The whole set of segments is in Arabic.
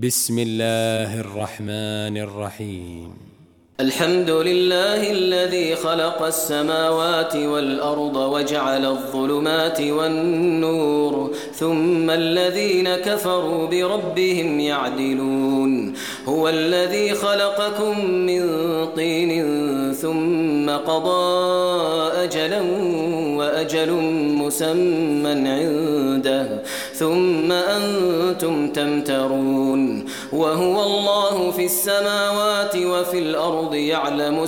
بسم الله الرحمن الرحيم. الحمد لله الذي خلق السماوات والأرض وجعل الظلمات والنور ثم الذين كفروا بربهم يعدلون. هو الذي خلقكم من طين ثم قضى أجلا وأجل مسمى عنده ثم أنتم تمترون. وهو الله في السماوات وفي الأرض يعلم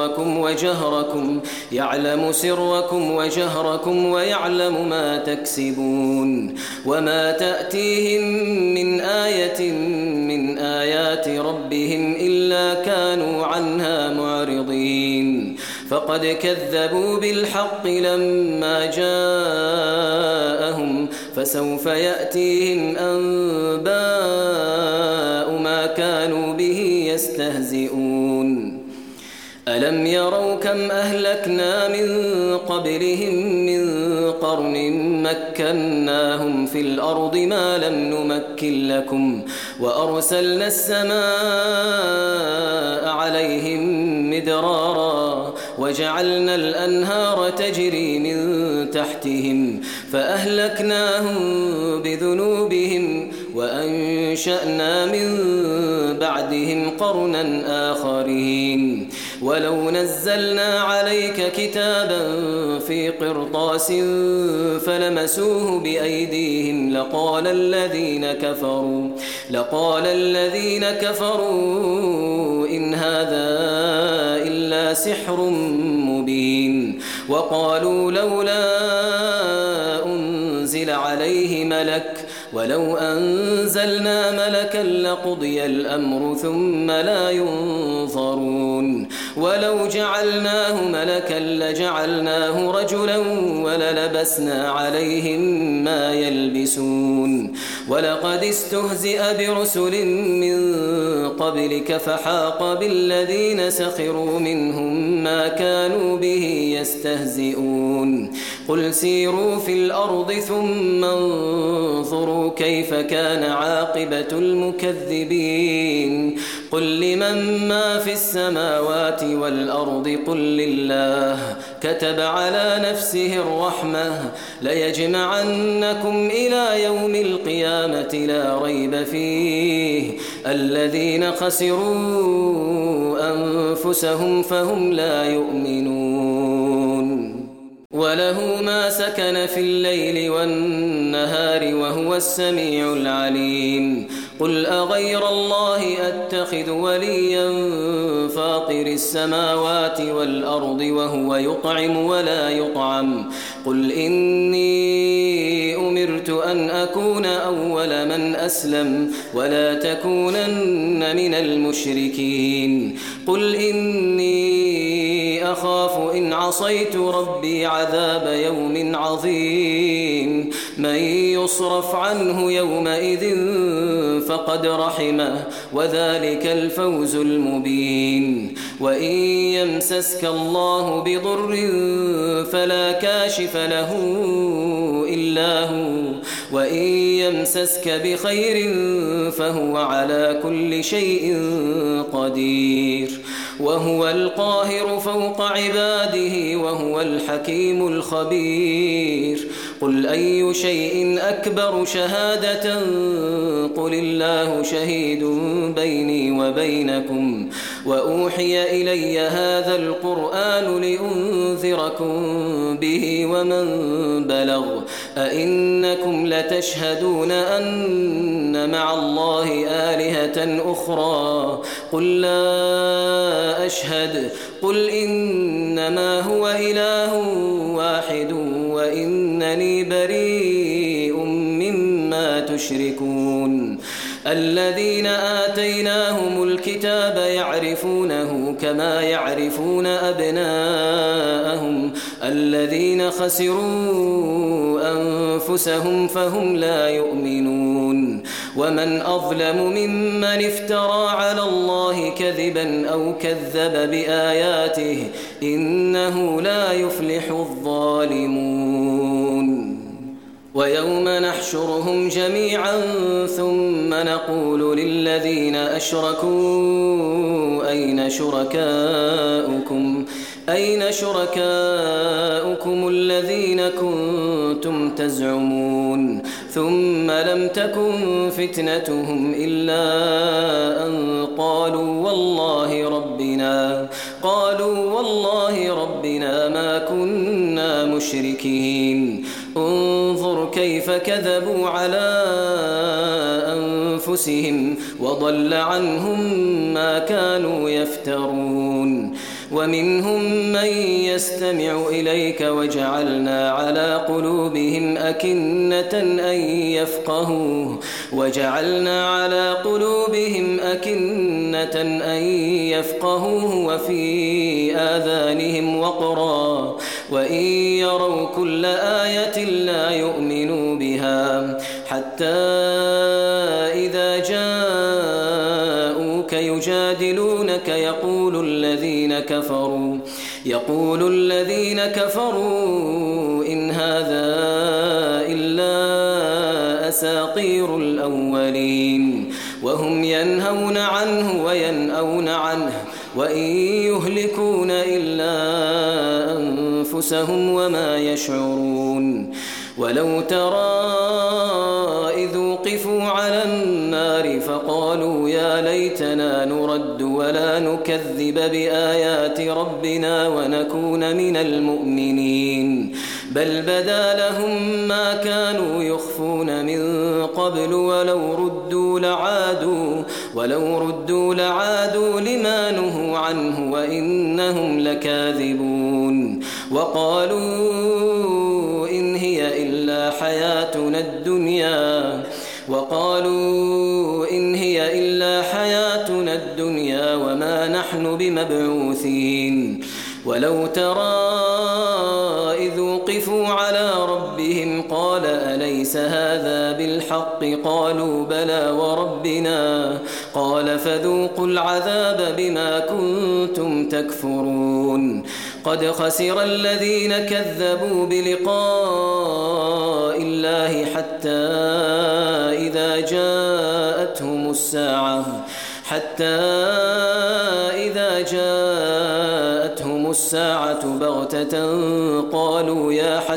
سركم وجهركم ويعلم ما تكسبون. وما تأتيهم من آية من آيات ربهم إلا كانوا عنها معرضين. فقد كذبوا بالحق لما جاءهم فسوف يأتيهم أنباء ما كانوا به يستهزئون. ألم يروا كم أهلكنا من قبلهم من قرن مكناهم في الأرض ما لم نمكن لكم وأرسلنا السماء عليهم مدرارا وجعلنا الأنهار تجري من تحتهم فأهلكناهم بذنوبهم وأنشأنا من بعدهم قرنا آخرين. ولو نزلنا عليك كتابا في قرطاس فلمسوه بأيديهم لقال الذين كفروا إن هذا إلا سحر مبين. وقالوا لولا أنزل عليه ملك ولو أنزلنا ملكا لقضي الأمر ثم لا ينظرون. ولو جعلناه ملكا لجعلناه رجلا وللبسنا عليهم ما يلبسون. ولقد استهزئ برسل من قبلك فحاق بالذين سخروا منهم ما كانوا به يستهزئون. قل سيروا في الأرض ثم انظروا كيف كان عاقبة المكذبين. قل لمن ما في السماوات والأرض قل لله كتب على نفسه الرحمة ليجمعنكم إلى يوم القيامة لا ريب فيه الذين خسروا أنفسهم فهم لا يؤمنون. وله ما سكن في الليل والنهار وهو السميع العليم. قل أغير الله أتخذ وليا فاطر السماوات والأرض وهو يطعم ولا يطعم. قل إني أمرت أن أكون أول من أسلم ولا تكونن من المشركين. قل إني أخاف إن عصيت ربي عذاب يوم عظيم. من يصرف عنه يومئذ فقد رحمه وذلك الفوز المبين. وإن يمسسك الله بضر فلا كاشف له إلا هو وإن يمسسك بخير فهو على كل شيء قدير. وهو القاهر فوق عباده وهو الحكيم الخبير. قل أي شيء أكبر شهادة قل الله شهيد بيني وبينكم وأوحي إلي هذا القرآن لأنذركم به ومن بلغ. أئنكم لتشهدون أن مع الله آلهة أخرى قل لا أشهد. قل إنما هو إله واحد وإنني بريء مما تشركون. الذين آتيناهم الكتاب يعرفونه كما يعرفون أبناءهم الذين خسروا أنفسهم فهم لا يؤمنون. ومن أظلم ممن افترى على الله كذبا أو كذب بآياته إنه لا يفلح الظالمون. ويوم نحشرهم جميعا ثم نقول للذين أشركوا أين شركاؤكم الذين كنتم تزعمون ثم لم تكن فتنتهم إلا أن قالوا والله ربنا ما كنا مشركين انظر كيف كذبوا على أنفسهم وضل عنهم ما كانوا يفترون ومنهم من يستمع إليك وجعلنا على قلوبهم أكنة أن يفقهوه وفي آذانهم وقرا وإن يروا كل آية لا يؤمنوا بها حتى إذا جاءوك يجادلونك يقول الذين كفروا إن هذا إلا أساطير الأولين وهم ينهون عنه وينأون عنه وإن يهلكون إلا أنفسهم وما يشعرون ولو ترى إذ وقفوا على النار فقالوا يا ليتنا نرد ولا نكذب بآيات ربنا ونكون من المؤمنين بل بدا لهم ما كانوا يخفون من قبل ولو ردوا لعادوا لما نهوا عنه وإنهم لكاذبون وقالوا إن هي إلا حياتنا الدنيا وما نحن بمبعوثين ولو ترى إذ وقفوا على ربهم قال أليس هذا بالحق قالوا بلى وربنا قال فذوقوا العذاب بما كنتم تكفرون قد خسر الذين كذبوا بلقاء الله حتى إذا جاءتهم الساعة بغتة قالوا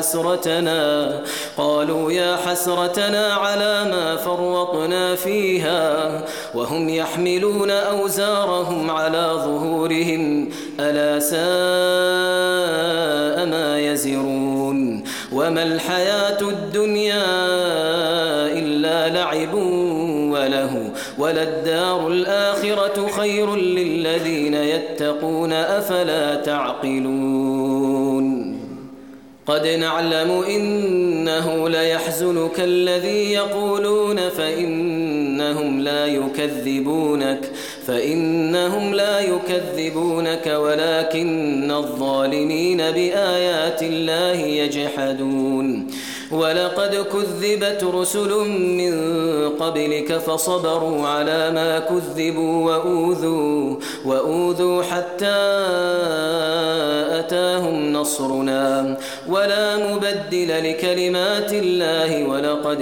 يا حسرتنا على ما فرطنا فيها وهم يحملون أوزارهم على ظهورهم ألا ساء ما يزرون وما الحياة الدنيا إلا لعب وله وللدار الآخرة خير للذين يتقون أفلا تعقلون قد نعلم إنه ليحزنك الذي يقولون فإنهم لا يكذبونك ولكن الظالمين بآيات الله يجحدون ولقد كذبت رسل من قبلك فصبروا على ما كذبوا وأوذوا حتى أتاهم نصرنا ولا مبدل لكلمات الله ولقد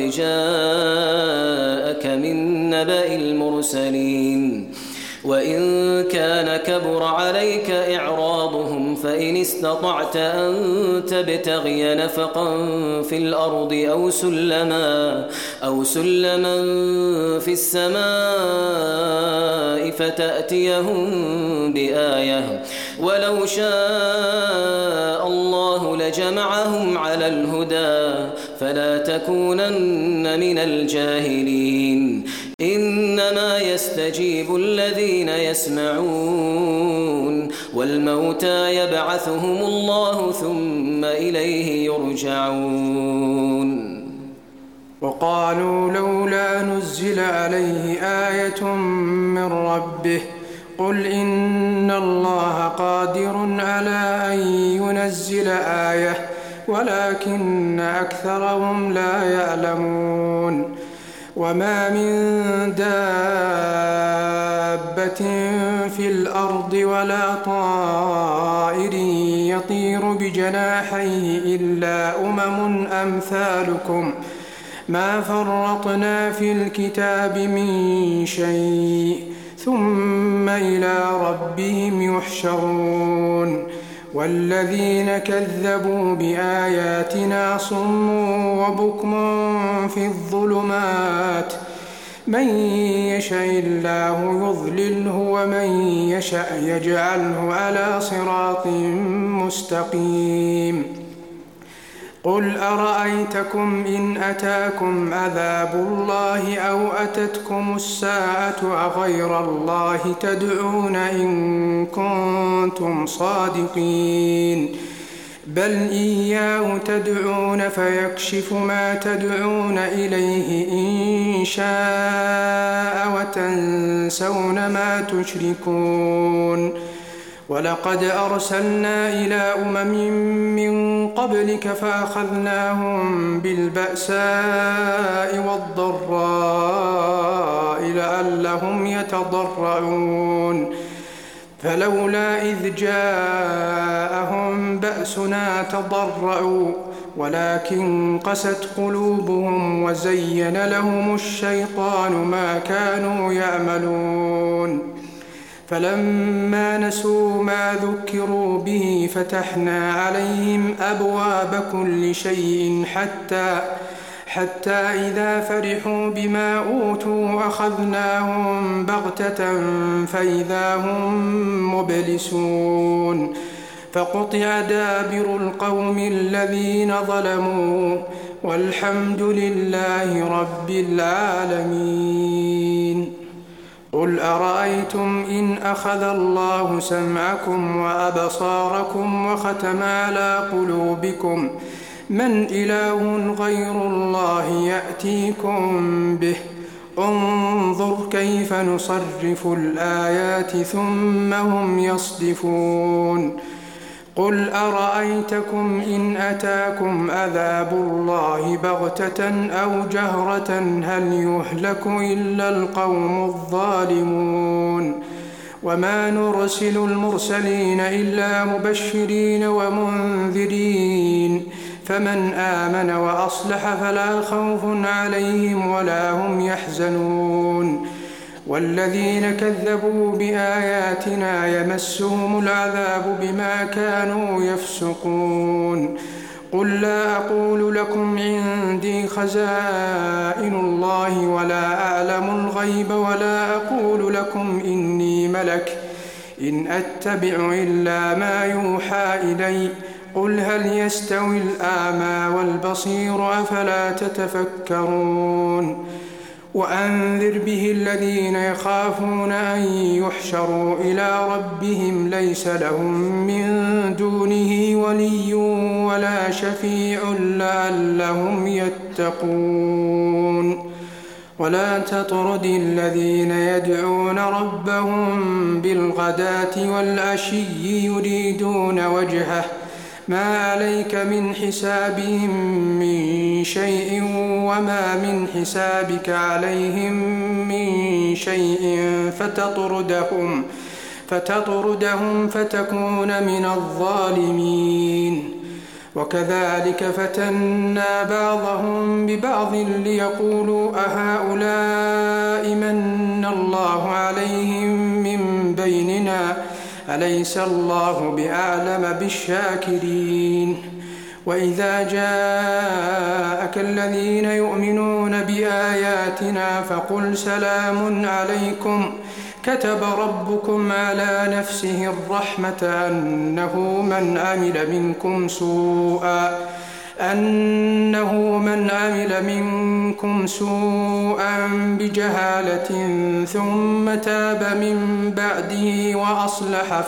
جاءك من نبأ المرسلين وإن كان كبر عليك إعراضهم فإن استطعت أن تبتغي نفقا في الأرض أو سلما في السماء فتأتيهم بآية ولو شاء الله لجمعهم على الهدى فلا تكونن من الجاهلين إنما يستجيب الذين يسمعون والموتى يبعثهم الله ثم إليه يرجعون وقالوا لولا نزل عليه آية من ربه قل إن الله قادر على أن ينزل آية ولكن أكثرهم لا يعلمون وما من دابة في الأرض ولا طائر يطير يطير بجناحيه إلا أمثالكم ما فرطنا في الكتاب من شيء ثم إلى ربهم يحشرون والذين كذبوا بآياتنا صم وبكم في الظلمات من يشاء الله يضلله ومن يشاء يجعله على صراط مستقيم قل أرأيتكم إن أتاكم عذاب الله أو أتتكم الساعة أغير الله تدعون إن كنتم صادقين بل إياه تدعون فيكشف ما تدعون إليه إن شاء وتنسون ما تشركون ولقد أرسلنا إلى من قبلك فأخذناهم بالبأساء والضراء لعلهم يتضرعون فلولا إذ جاءهم بأسنا تضرعوا ولكن قست قلوبهم وزين لهم الشيطان ما كانوا يعملون فلما نسوا ما ذكروا به فتحنا عليهم أبواب كل شيء حتى إذا فرحوا بما أوتوا أخذناهم بغتة فإذا هم مبلسون فقطع دابر القوم الذين ظلموا والحمد لله رب العالمين قل أرأيتم إن أخذ الله سمعكم وأبصاركم وختم على قلوبكم من إله غير الله يأتيكم به انظر كيف نصرف الآيات ثم هم يصدفون قل أرأيتكم إن أتاكم عذاب الله بغتة أو جهرة هل يهلك إلا القوم الظالمون وما نرسل المرسلين إلا مبشرين ومنذرين فمن آمن وأصلح فلا خوف عليهم ولا هم يحزنون والذين كذبوا بآياتنا يمسهم العذاب بما كانوا يفسقون قل لا أقول لكم عندي خزائن الله ولا أعلم الغيب ولا أقول لكم إني ملك إن أتبع إلا ما يوحى إلي قل هل يستوي الأعمى والبصير أفلا تتفكرون وأنذر به الذين يخافون أن يحشروا إلى ربهم ليس لهم من دونه ولي ولا شفيع لعلهم يتقون ولا تطرد الذين يدعون ربهم بالغداة والعشي يريدون وجهه ما عليك من حسابهم من شيء وما من حسابك عليهم من شيء فتطردهم فتكون من الظالمين وكذلك فتنا بعضهم ببعض ليقولوا أهؤلاء من الله عليهم من بيننا أليس الله بأعلم بالشاكرين وإذا جاءك الذين يؤمنون بآياتنا فقل سلام عليكم كتب ربكم على نفسه الرحمة أنه من عمل منكم سوءا بجهالة ثم تاب من بعده وأصلح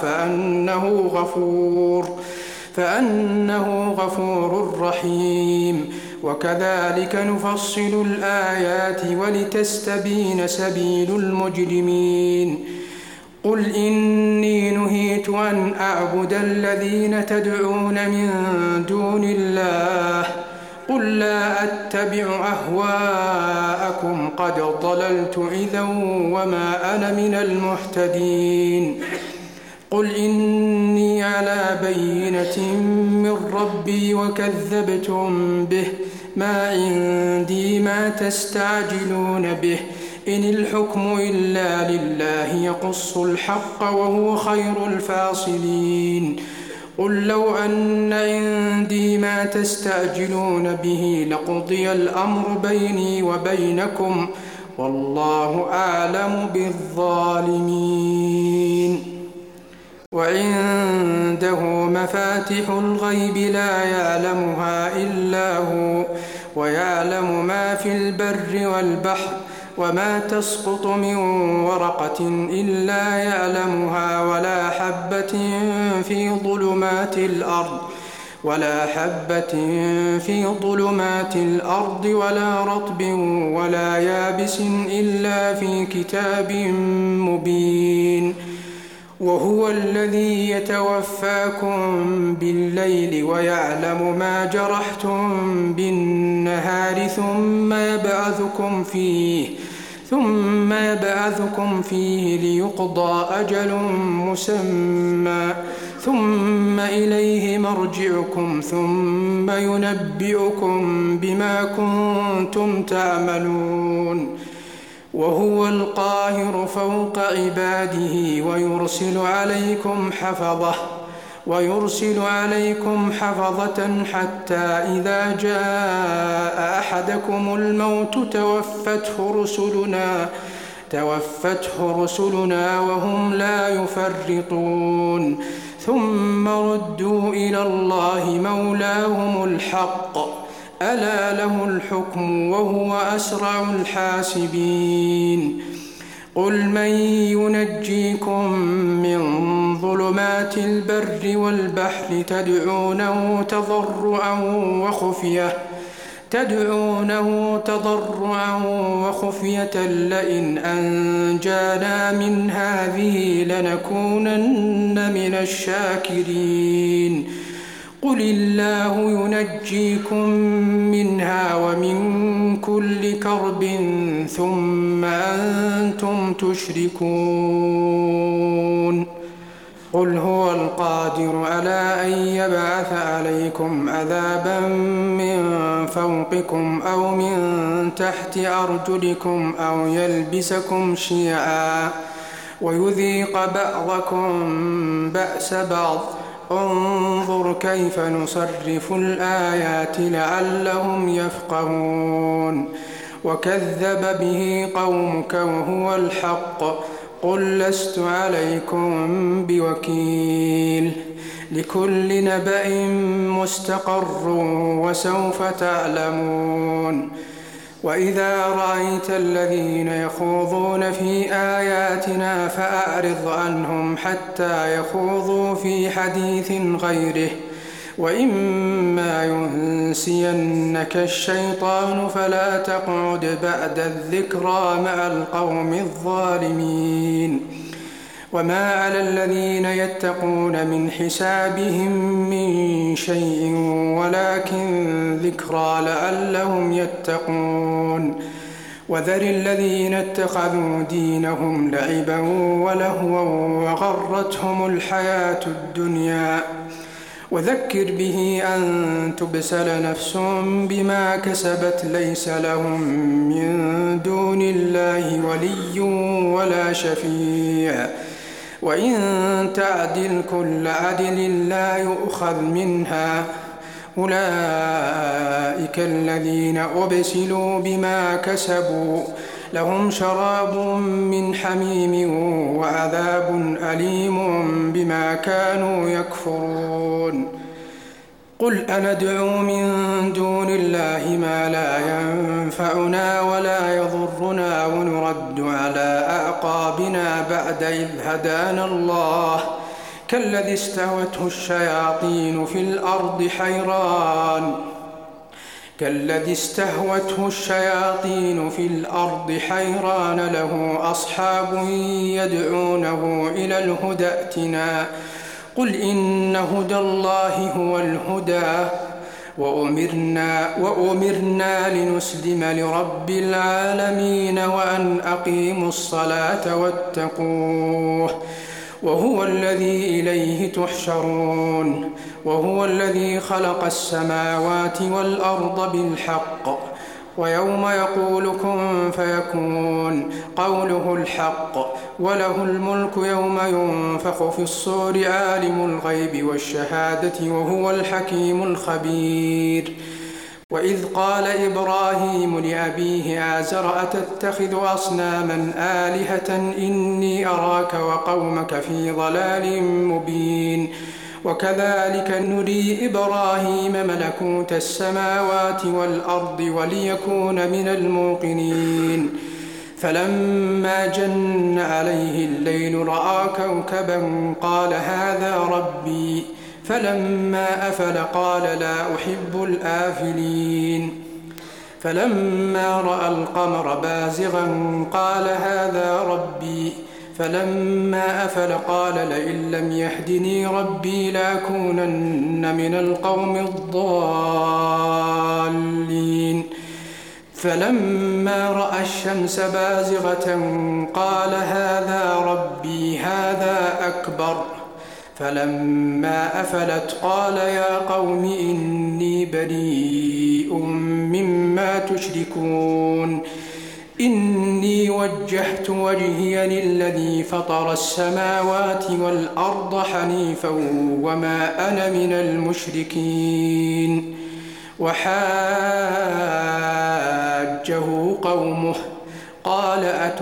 فأنه غفور رحيم وكذلك نفصل الآيات ولتستبين سبيل المجرمين قل إني نهيت أن أعبد الذين تدعون من دون الله قل لا أتبع أهواءكم قد ضللت إذا وما أنا من المهتدين قل إني على بينة من ربي وكذبتم به، ما عندي ما تستعجلون به، إن الحكم إلا لله يقص الحق وهو خير الفاصلين. قل لو أن عندي ما تستعجلون به لقضي الأمر بيني وبينكم والله أعلم بالظالمين. وعنده مفاتح الغيب لا يعلمها إلا هو، ويعلم ما في البر والبحر، وما تسقط من ورقة إلا يعلمها، ولا حبة في ظلمات الأرض ولا رطب ولا يابس إلا في كتاب مبين. وهو الذي يتوفاكم بالليل ويعلم ما جرحتم بالنهار ثم يبعثكم فيه ليقضى أجل مسمى، ثم إليه مرجعكم ثم ينبئكم بما كنتم تعملون. وهو القاهر فوق عباده ويرسل عليكم حفظة حتى إذا جاء أحدكم الموت توفته رسلنا وهم لا يفرطون، ثم ردوا إلى الله مولاهم الحق، ألا له الحكم وهو أسرع الحاسبين. قل من ينجيكم من ظلمات البر والبحر تدعونه تضرعا وخفية لئن أنجانا من هذه لنكونن من الشاكرين. قل الله ينجيكم منها ومن كل كرب ثم أنتم تشركون. قل هو القادر على أن يبعث عليكم عذابا من فوقكم أو من تحت أرجلكم أو يلبسكم شيعا ويذيق بعضكم بأس بعض. انظر كيف نصرف الآيات لعلهم يفقهون. وكذب به قومك وهو الحق، قل لست عليكم بوكيل، لكل نبأ مستقر وسوف تعلمون. وإذا رأيت الذين يخوضون في آياتنا فأعرض عنهم حتى يخوضوا في حديث غيره، وإما ينسينك الشيطان فلا تقعد بعد الذكرى مع القوم الظالمين. وما على الذين يتقون من حسابهم من شيء ولكن ذكرى لعلهم يتقون. وذر الذين اتخذوا دينهم لعبا ولهوا وغرتهم الحياة الدنيا، وذكر به أن تبسل نفس بما كسبت ليس لهم من دون الله ولي ولا شفيع، وإن تعدل كل عدل لا يؤخذ منها. أولئك الذين أبسلوا بما كسبوا لهم شراب من حميم وعذاب أليم بما كانوا يكفرون. قل أندعو من دون الله ما لا ينفعنا ولا يضرنا ونرد على أعقابنا بعد إذ هدانا الله، كالذي استهوته الشياطين في الأرض حيران له أصحاب يدعونه إلى الهدى ائتنا. قل إن هدى الله هو الهدى، وأمرنا لنسلم لرب العالمين وأن أقيموا الصلاة واتقوه وهو الذي إليه تحشرون وهو الذي خلق السماوات والأرض بالحق ويوم يقول كن فيكون قوله الحق وله الملك يوم ينفخ في الصور عالم الغيب والشهادة وهو الحكيم الخبير وإذ قال إبراهيم لأبيه آزر أتتخذ أصناما آلهة إني أراك وقومك في ضلال مبين وكذلك نري إبراهيم ملكوت السماوات والأرض وليكون من الموقنين فلما جن عليه الليل رأى كوكبا قال هذا ربي فلما أفل قال لا أحب الآفلين فلما رأى القمر بازغا قال هذا ربي فلما أفل قال لئن لم يهدني ربي لأكونن من القوم الضالين فلما رأى الشمس بازغة قال هذا ربي هذا أكبر فلما أفلت قال يا قوم إني بريء مما تشركون إني وجهت وجهي للذي فطر السماوات والأرض حنيفا وما أنا من المشركين وحاجه قومه قال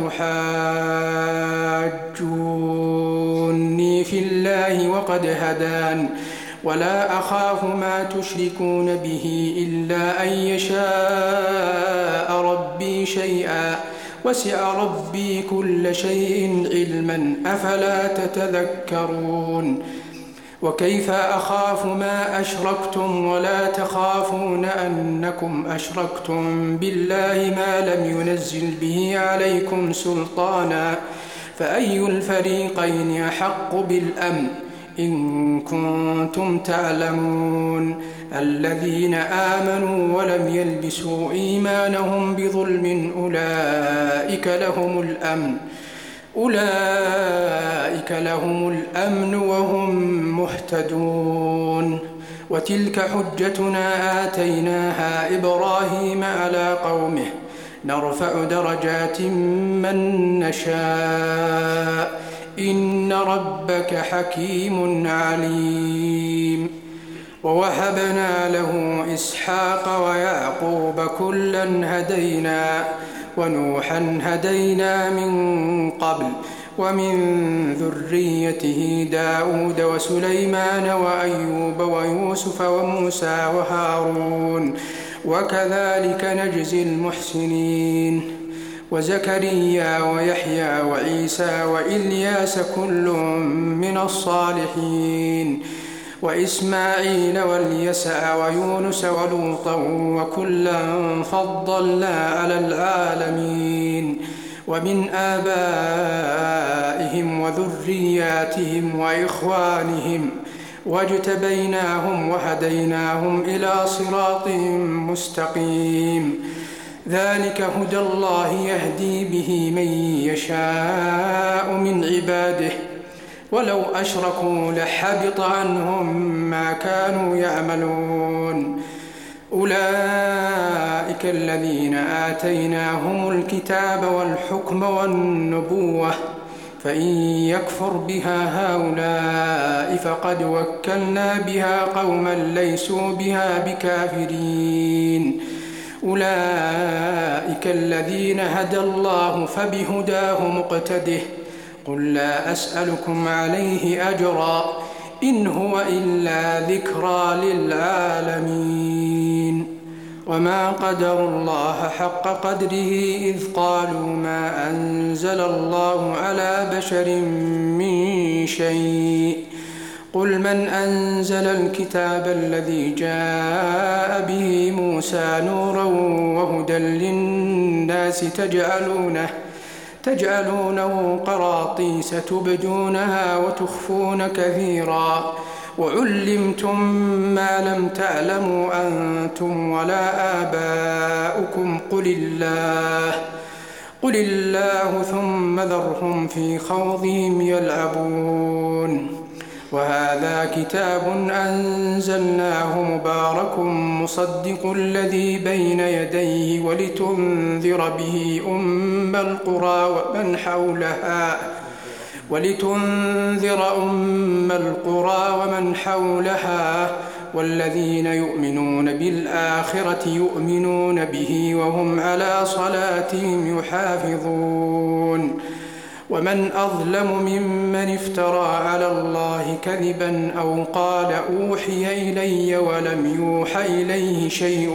أتحاجوني في الله وقد هدان ولا أخاف ما تشركون به إلا أن يشاء ربي شيئا وسع ربي كل شيء علما أفلا تتذكرون وكيف أخاف ما أشركتم ولا تخافون أنكم أشركتم بالله ما لم ينزل به عليكم سلطانا فأي الفريقين أحق بالأمن إن كنتم تعلمون الذين آمنوا ولم يلبسوا إيمانهم بظلم أولئك لهم الأمن وهم مهتدون وتلك حجتنا آتيناها إبراهيم على قومه نرفع درجات من نشاء إن ربك حكيم عليم ووهبنا له إسحاق ويعقوب كلا هدينا ونوحا هدينا من قبل ومن ذريته داود وسليمان وأيوب ويوسف وموسى وهارون وكذلك نجزي المحسنين وزكريا ويحيى وعيسى وإلياس كل من الصالحين وإسماعيل واليسع ويونس ولوطا وكلا فضلنا على العالمين ومن آبائهم وذرياتهم وإخوانهم واجتبيناهم وهديناهم إلى صراط مستقيم ذلك هدى الله يهدي به من يشاء من عباده ولو أشركوا لحبط عنهم ما كانوا يعملون أولئك الذين آتيناهم الكتاب والحكم والنبوة فإن يكفر بها هؤلاء فقد وكلنا بها قوما ليسوا بها بكافرين أولئك الذين هدى الله فبهداه مقتده قل لا أسألكم عليه أجرا إن هو إلا ذكرى للعالمين وما قدروا الله حق قدره إذ قالوا ما أنزل الله على بشر من شيء قل من أنزل الكتاب الذي جاء به موسى نورا وهدى للناس تجعلونه قراطيس تبدونها وتخفون كثيرا وعلمتم ما لم تعلموا أنتم ولا آباؤكم قل الله ثم ذرهم في خوضهم يلعبون. وهذا كتاب أنزلناه مبارك مصدق الذي بين يديه ولتنذر به أم القرى ومن حولها والذين يؤمنون بالآخرة يؤمنون به وهم على صلاتهم يحافظون. ومن أظلم ممن افترى على الله كذبا أو قال أوحي إلي ولم يوح إليه شيء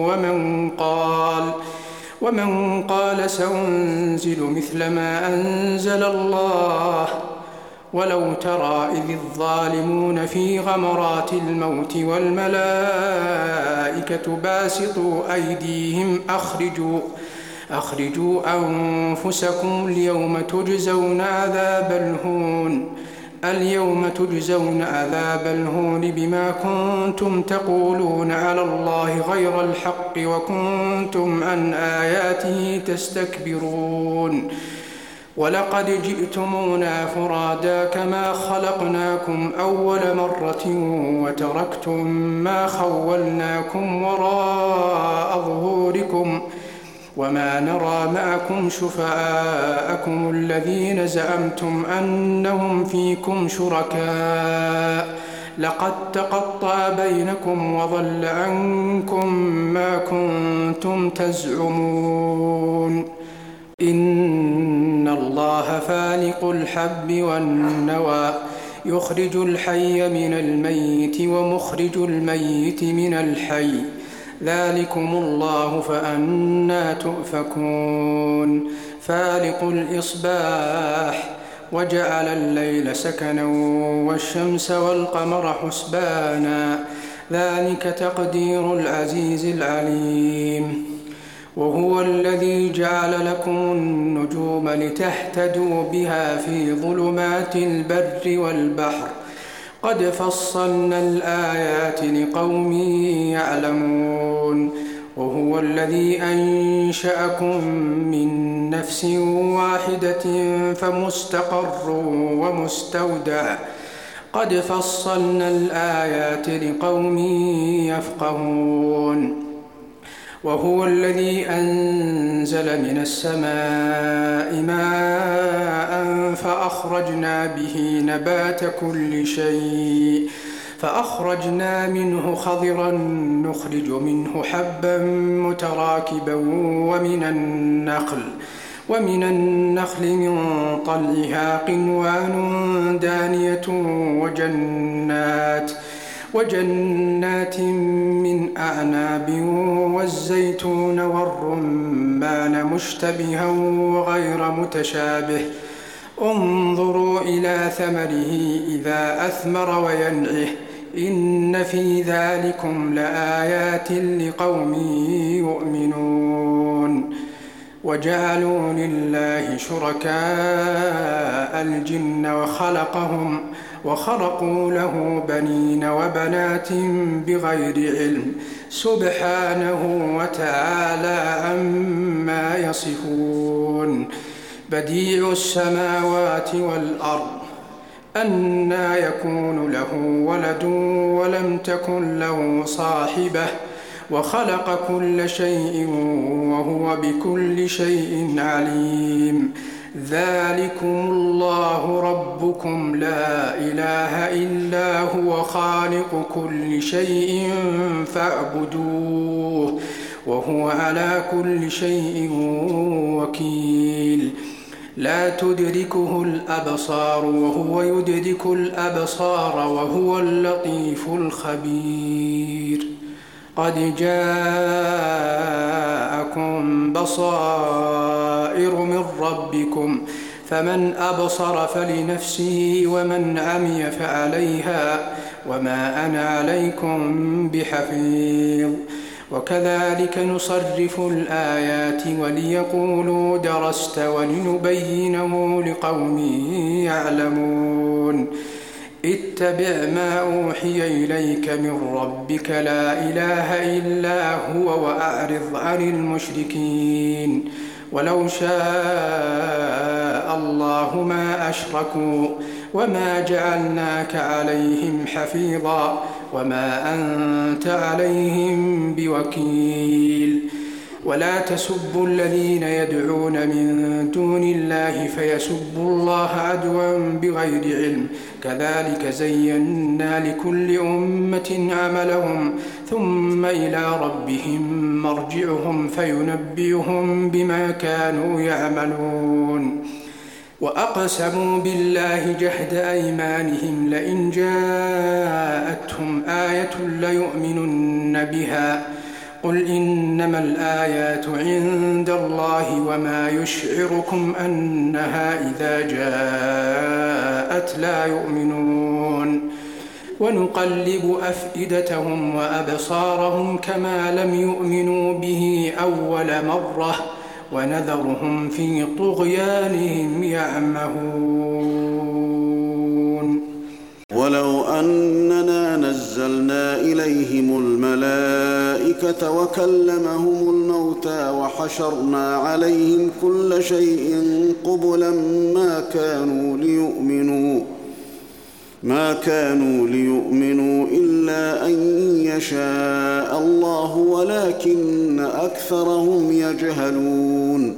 ومن قال سأنزل مثل ما أنزل الله. ولو ترى إذ الظالمون في غمرات الموت والملائكة باسطوا أيديهم أخرجوا أنفسكم اليوم تجزون عذاب الهون بما كنتم تقولون على الله غير الحق وكنتم عن آياته تستكبرون. ولقد جئتمونا فرادا كما خلقناكم أول مرة وتركتم ما خولناكم وراء ظهوركم وما نرى معكم شفعاءكم الذين زعمتم أنهم فيكم شركاء لقد تقطع بينكم وضل عنكم ما كنتم تزعمون. إن الله فالق الحب والنوى يخرج الحي من الميت ومخرج الميت من الحي ذلكم الله فأنى تؤفكون. فالق الإصباح وجعل الليل سكنا والشمس والقمر حسبانا ذلك تقدير العزيز العليم. وهو الذي جعل لكم النجوم لتهتدوا بها في ظلمات البر والبحر قد فصلنا الآيات لقوم يعلمون. وهو الذي أنشأكم من نفس واحدة فمستقر ومستودع قد فصلنا الآيات لقوم يفقهون. وهو الذي أنزل من السماء ماء فأخرجنا به نبات كل شيء فأخرجنا منه خضرا نخرج منه حبا متراكبا ومن النخل من طلعها قنوان دانية وجنات من أعناب والزيتون والرمان مشتبها وغير متشابه انظروا إلى ثمره إذا أثمر وينعه إن في ذلكم لآيات لقوم يؤمنون. وجعلوا لله شركاء الجن وخلقوا له بنين وبنات بغير علم سبحانه وتعالى عما يصفون. بديع السماوات والأرض أنى يكون له ولد ولم تكن له صاحبة وخلق كل شيء وهو بكل شيء عليم. ذلكم الله ربكم لا إله إلا هو خالق كل شيء فاعبدوه وهو على كل شيء وكيل. لا تدركه الأبصار وهو يدرك الأبصار وهو اللطيف الخبير. قد جاءكم بصائر من ربكم فمن أبصر فلنفسه ومن عمي فعليها وما أنا عليكم بحفيظ. وكذلك نصرف الآيات وليقولوا درست ولنبينه لقوم يعلمون. اتبع ما أوحي إليك من ربك لا إله إلا هو وأعرض عن المشركين. ولو شاء الله ما أشركوا وما جعلناك عليهم حفيظا وما أنت عليهم بوكيل ولا تسبوا الذين يدعون من دون الله فيسبوا الله عدوا بغير علم كذلك زينا لكل أمة عملهم ثم إلى ربهم مرجعهم فينبئهم بما كانوا يعملون وأقسموا بالله جهد أيمانهم لئن جاءتهم آية ليؤمنن بها قل إنما الآيات عند الله وما يشعركم أنها إذا جاءت لا يؤمنون ونقلب أفئدتهم وأبصارهم كما لم يؤمنوا به أول مرة ونذرهم في طغيانهم يعمهون ولو أننا نزلنا إليهم الملائكة وكلمهم الموتى وحشرنا عليهم كل شيء قبلا ما كانوا ليؤمنوا إلا أن يشاء الله ولكن أكثرهم يجهلون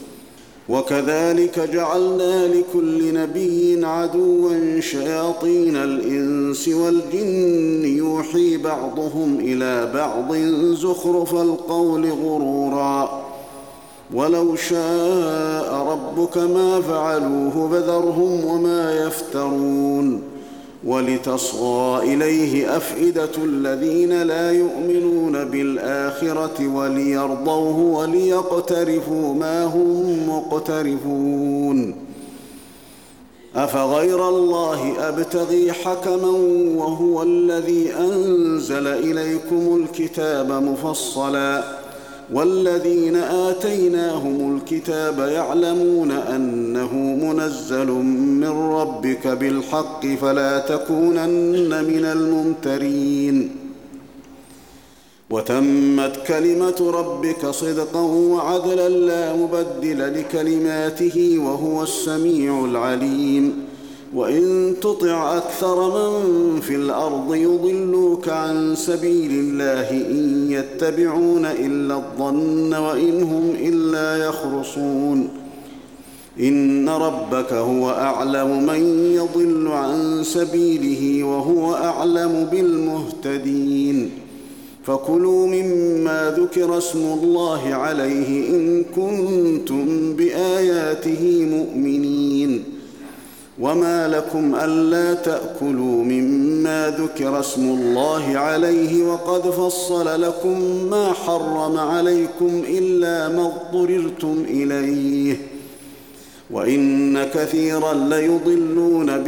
وكذلك جعلنا لكل نبي عدوا شياطين الإنس والجن يوحي بعضهم إلى بعض زخرف القول غرورا ولو شاء ربك ما فعلوه فذرهم وما يفترون ولتصغى إليه أفئدة الذين لا يؤمنون بالآخرة وليرضوه وليقترفوا ما هم مقترفون أفغير الله أبتغي حكما وهو الذي أنزل إليكم الكتاب مفصلا والذين آتيناهم الكتاب يعلمون أنه منزل من ربك بالحق فلا تكونن من الممترين وتمت كلمة ربك صدقا وعدلا لا مبدل لكلماته وهو السميع العليم وإن تطع أكثر من في الأرض يضلوك عن سبيل الله إن يتبعون إلا الظن وإن هم إلا يخرصون إن ربك هو أعلم من يضل عن سبيله وهو أعلم بالمهتدين فكلوا مما ذكر اسم الله عليه إن كنتم بآياته مؤمنين وما لكم ألا تأكلوا مما ذكر اسم الله عليه وقد فصل لكم ما حرم عليكم إلا ما اضطررتم إليه وإن كثيرا ليضلون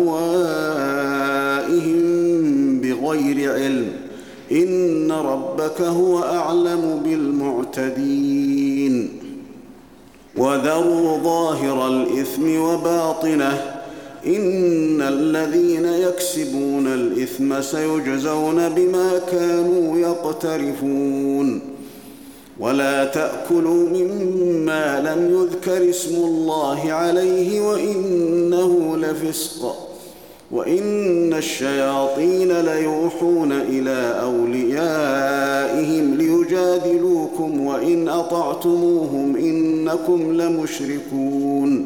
بأهوائهم بغير علم إن ربك هو أعلم بالمعتدين وذروا ظاهر الإثم وباطنه إن الذين يكسبون الإثم سيجزون بما كانوا يقترفون ولا تأكلوا مما لم يذكر اسم الله عليه وإنه لفسق وإن الشياطين ليوحون إلى أوليائهم ليجادلوكم وإن أطعتموهم إنكم لمشركون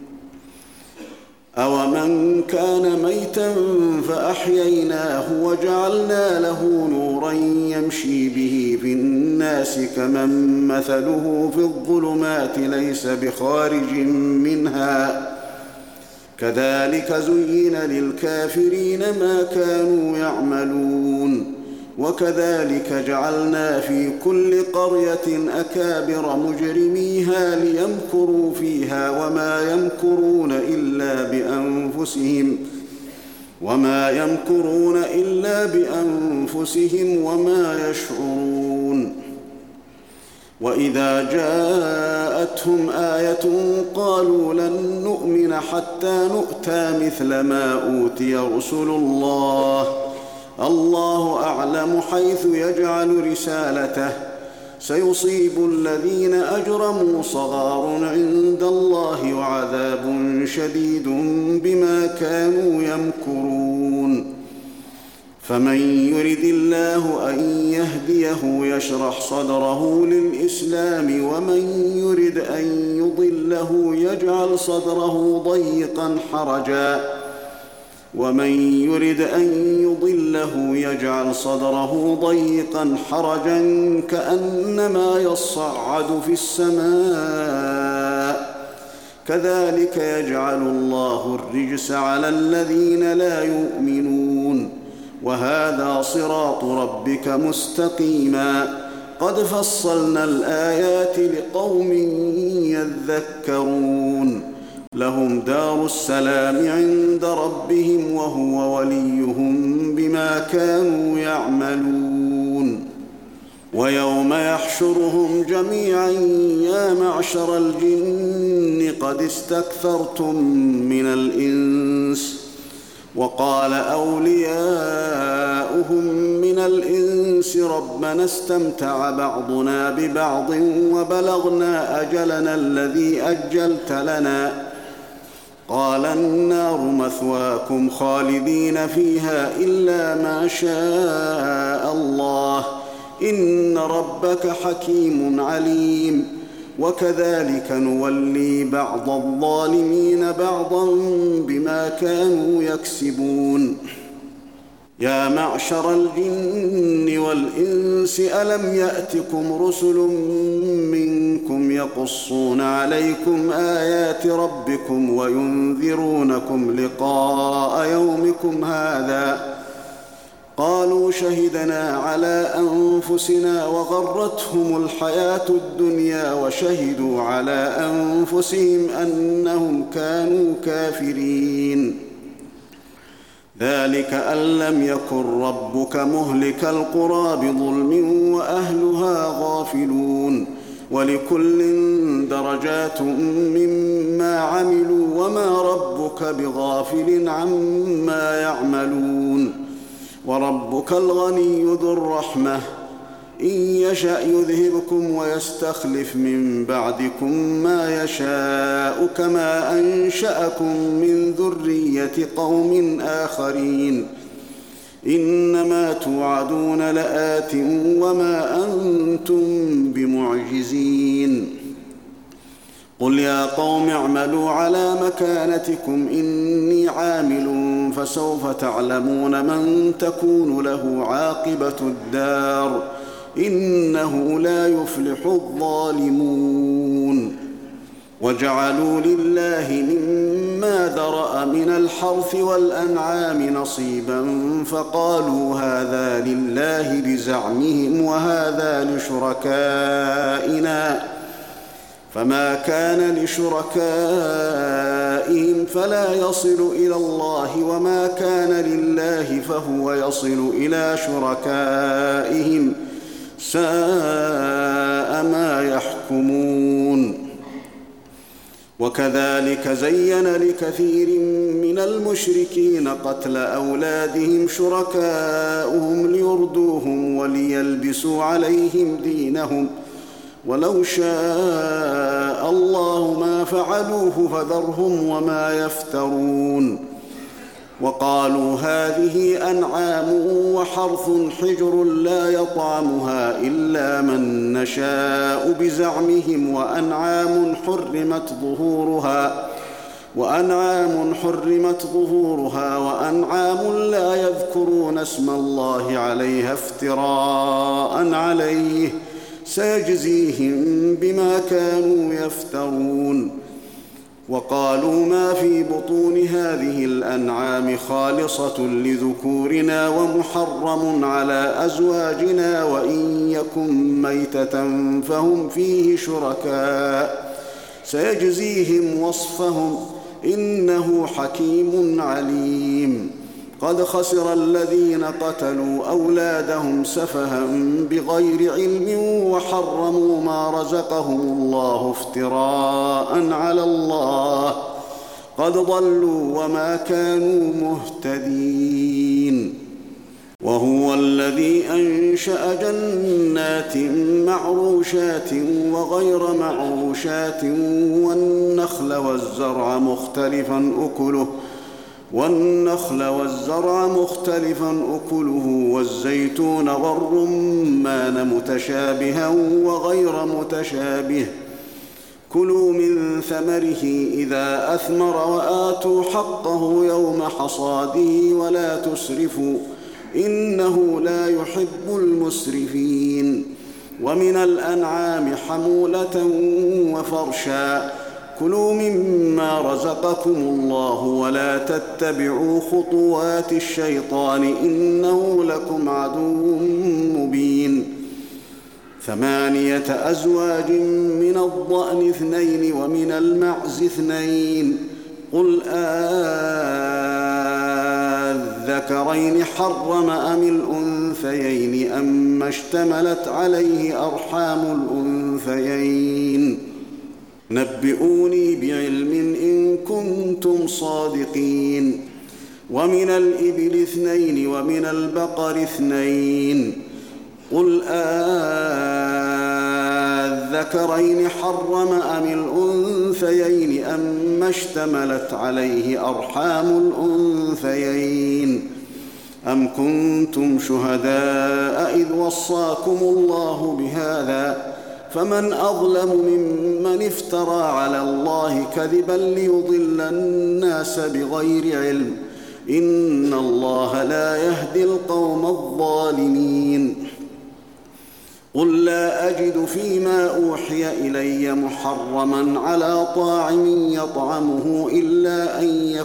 أومن كان ميتا فأحييناه وجعلنا له نورا يمشي به في الناس كمن مثله في الظلمات ليس بخارج منها كذلك زين للكافرين ما كانوا يعملون وكذلك جعلنا في كل قرية أكابر مجرميها ليمكروا فيها وما يمكرون إلا بأنفسهم وما يشعرون وإذا جاءتهم آية قالوا لن نؤمن حتى نؤتى مثل ما أوتي رسل الله أعلم حيث يجعل رسالته سيصيب الذين أجرموا صغار عند الله وعذاب شديد بما كانوا يمكرون. فمن يرد الله أن يهديه يشرح صدره للإسلام، ومن يرد أن يضله يجعل صدره ضيقا حرجا كأنما يصعد في السماء. كذلك يجعل الله الرجس على الذين لا يؤمنون. وهذا صراط ربك مستقيما. قد فصلنا الآيات لقوم يذكرون. لهم دار السلام عند ربهم وهو وليهم بما كانوا يعملون. ويوم يحشرهم جميعا يا معشر الجن قد استكثرتم من الإنس، وقال أولياؤهم من الإنس ربنا استمتع بعضنا ببعض وبلغنا أجلنا الذي أجلت لنا، قال النار مثواكم خالدين فيها إلا ما شاء الله إن ربك حكيم عليم. وكذلك نولي بعض الظالمين بعضا بما كانوا يكسبون. يا معشر الجن والإنس ألم يأتكم رسل منكم يقصون عليكم آيات ربكم وينذرونكم لقاء يومكم هذا؟ قالوا شهدنا على أنفسنا وغرتهم الحياة الدنيا وشهدوا على أنفسهم أنهم كانوا كافرين. ذلك أن لم يكن ربك مهلك القرى بظلم وأهلها غافلون. ولكل درجات مما عملوا وما ربك بغافل عما يعملون. وربك الغني ذو الرحمة إن يشأ يذهبكم ويستخلف من بعدكم ما يشاء كما أنشأكم من ذرية قوم آخرين. إنما توعدون لآت وما أنتم بمعجزين. قل يا قوم اعملوا على مكانتكم إني عامل فسوف تعلمون من تكون له عاقبة الدار إنه لا يفلح الظالمون. وجعلوا لله مما ذرأ من الحرث والأنعام نصيبا فقالوا هذا لله بزعمهم وهذا لشركائنا، فما كان لشركائهم فلا يصل إلى الله وما كان لله فهو يصل إلى شركائهم ساء ما يحكمون. وكذلك زين لكثير من المشركين قتل أولادهم شركاؤهم ليردوهم وليلبسوا عليهم دينهم ولو شاء الله ما فعلوه فذرهم وما يفترون. وقالوا هذه أنعام وحرث حجر لا يطعمها إلا من نشاء بزعمهم وأنعام حرمت ظهورها وأنعام لا يذكرون اسم الله عليها افتراء عليه سيجزيهم بما كانوا يفترون. وقالوا ما في بطون هذه الأنعام خالصة لذكورنا ومحرم على أزواجنا وإن يكن ميتة فهم فيه شركاء سيجزيهم وصفهم إنه حكيم عليم. قد خسر الذين قتلوا أولادهم سفها بغير علم وحرموا ما رزقهم الله افتراء على الله قد ضلوا وما كانوا مهتدين. وهو الذي أنشأ جنات معروشات وغير معروشات والنخل والزرع مختلفا أكله والزيتون والرمان متشابها وغير متشابه كلوا من ثمره إذا أثمر وآتوا حقه يوم حصاده ولا تسرفوا إنه لا يحب المسرفين ومن الأنعام حمولة وفرشا كلوا مما رزقكم الله ولا تتبعوا خطوات الشيطان إنه لكم عدو مبين 8 أزواج من الضأن 2 ومن المعز 2 قل الذكرين حرم أم الأنثيين أما اشتملت عليه أرحام الأنثيين نبئوني بعلم إن كنتم صادقين ومن الإبل 2 ومن البقر 2 قل الذكرين حرم أم الأنثيين أما اشتملت عليه أرحام الأنثيين أم كنتم شهداء إذ وصاكم الله بهذا فمن أظلم ممن افترى على الله كذبا ليضل الناس بغير علم إن الله لا يهدي القوم الظالمين قل لا أجد فيما أوحي إلي محرما على طاعم يطعمه إلا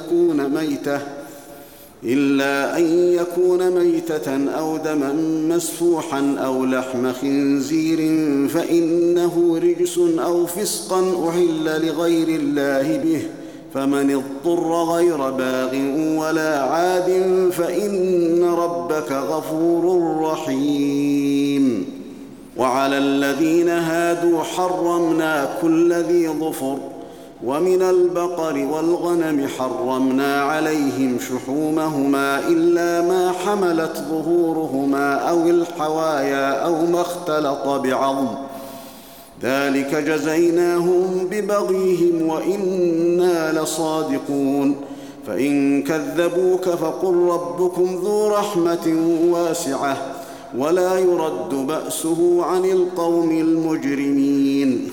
أن يكون ميتة أو دما مسفوحا أو لحم خنزير فإنه رجس أو فسقا أحل لغير الله به فمن اضطر غير باغ ولا عاد فإن ربك غفور رحيم وعلى الذين هادوا حرمنا كل ذي ظفر ومن البقر والغنم حرمنا عليهم شحومهما إلا ما حملت ظهورهما أو الحوايا أو ما اختلط بعظم ذلك جزيناهم ببغيهم وإنا لصادقون فإن كذبوك فقل ربكم ذو رحمة واسعة ولا يرد بأسه عن القوم المجرمين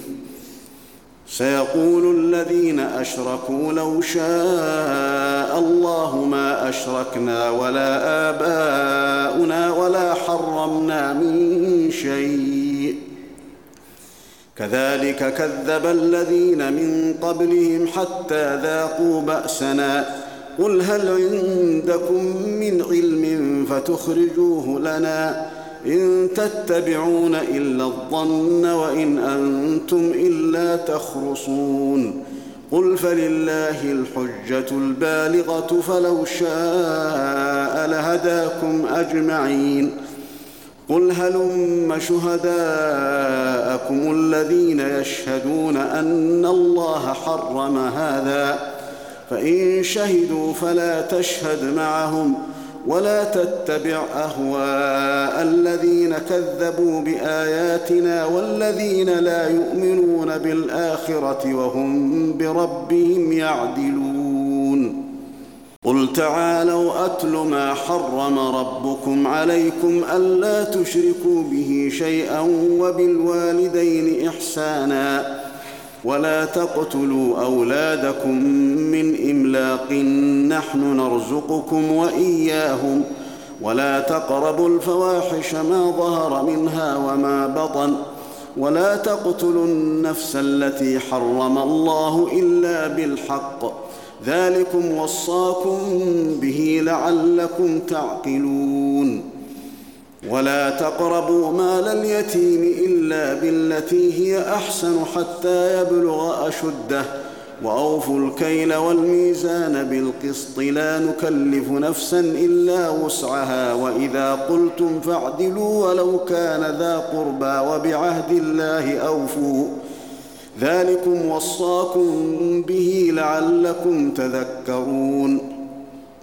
سيقول الذين أشركوا لو شاء الله ما أشركنا ولا آباؤنا ولا حرمنا من شيء كذلك كذب الذين من قبلهم حتى ذاقوا بأسنا قل هل عندكم من علم فتخرجوه لنا إن تتبعون إلا الظن وإن أنتم إلا تخرصون قل فلله الحجة البالغة فلو شاء لهداكم أجمعين قل هلم شهداءكم الذين يشهدون أن الله حرم هذا فإن شهدوا فلا تشهد معهم ولا تتبع أهواء الذين كذبوا بآياتنا والذين لا يؤمنون بالآخرة وهم بربهم يعدلون قل تعالوا أتل ما حرم ربكم عليكم ألا تشركوا به شيئا وبالوالدين إحسانا ولا تقتلوا أولادكم من إملاق نحن نرزقكم وإياهم ولا تقربوا الفواحش ما ظهر منها وما بطن ولا تقتلوا النفس التي حرم الله إلا بالحق ذلكم وصاكم به لعلكم تعقلون ولا تقربوا مال اليتيم إلا بالتي هي أحسن حتى يبلغ أشده وأوفوا الكيل والميزان بالقسط لا نكلف نفسا إلا وسعها وإذا قلتم فاعدلوا ولو كان ذا قربى وبعهد الله أوفوا ذلكم وصاكم به لعلكم تذكرون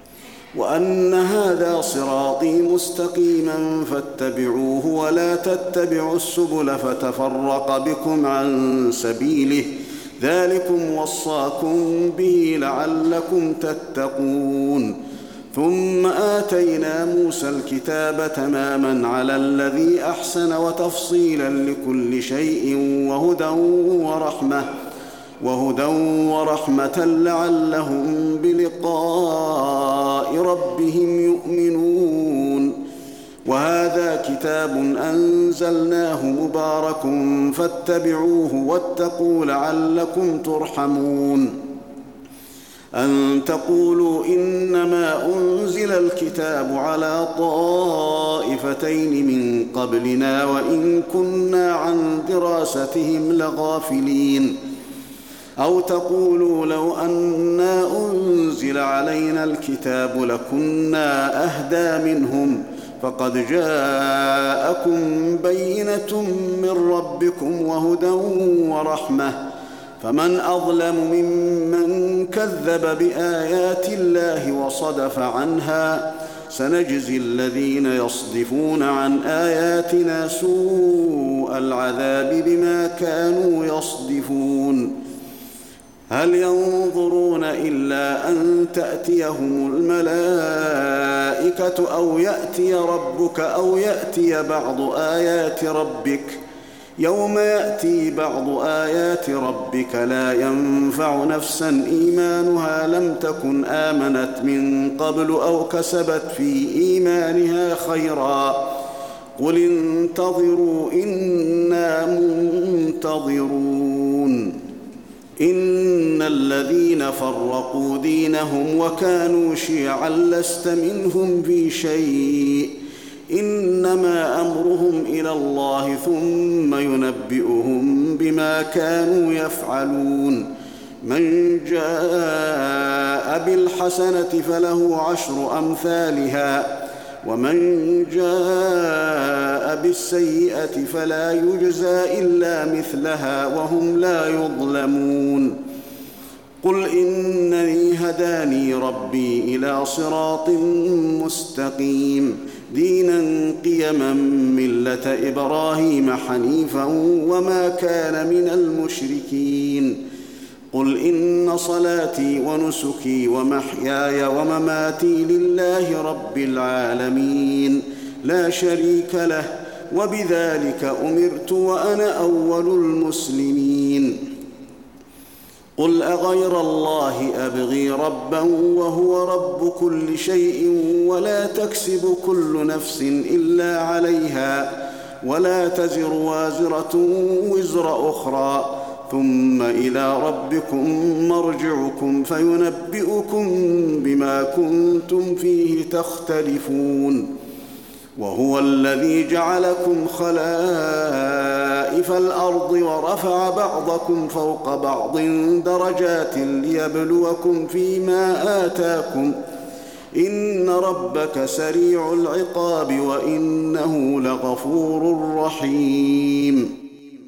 وأن هذا صراطي مستقيما فاتبعوه ولا تتبعوا السبل فتفرق بكم عن سبيله ذلكم وصاكم به لعلكم تتقون ثم آتينا موسى الكتاب تماما على الذي أحسن وتفصيلا لكل شيء وهدى ورحمة لعلهم بلقاء ربهم يؤمنون وهذا كتاب أنزلناه مبارك فاتبعوه واتقوا لعلكم ترحمون أن تقولوا إنما أنزل الكتاب على طائفتين من قبلنا وإن كنا عن دراستهم لغافلين أو تقولوا لو أنا أنزل علينا الكتاب لكنا أهدى منهم فقد جاءكم بينة من ربكم وهدى ورحمة فمن أظلم ممن كذب بآيات الله وصدف عنها سنجزي الذين يصدفون عن آياتنا سوء العذاب بما كانوا يصدفون هل ينظرون إلا أن تأتيهم الملائكة أو يأتي ربك أو يأتي بعض آيات ربك يوم يأتي بعض آيات ربك لا ينفع نفسا إيمانها لم تكن آمنت من قبل أو كسبت في إيمانها خيرا قل انتظروا إنا منتظرون إن الذين فرقوا دينهم وكانوا شيعا لست منهم في شيء إنما أمرهم إلى الله ثم ينبئهم بما كانوا يفعلون من جاء بالحسنة فله 10 أمثالها ومن جاء بالسيئة فلا يجزى إلا مثلها وهم لا يظلمون قل إنني هداني ربي إلى صراط مستقيم دينا قيما ملة إبراهيم حنيفا وما كان من المشركين قل إن صلاتي ونسكي ومحياي ومماتي لله رب العالمين لا شريك له وبذلك أمرت وأنا أول المسلمين قل أغير الله أبغي ربا وهو رب كل شيء ولا تكسب كل نفس إلا عليها ولا تزر وازرة وزر أخرى ثم إلى ربكم مرجعكم فينبئكم بما كنتم فيه تختلفون وهو الذي جعلكم خلائف الأرض ورفع بعضكم فوق بعض درجات ليبلوكم فيما آتاكم إن ربك سريع العقاب وإنه لغفور رحيم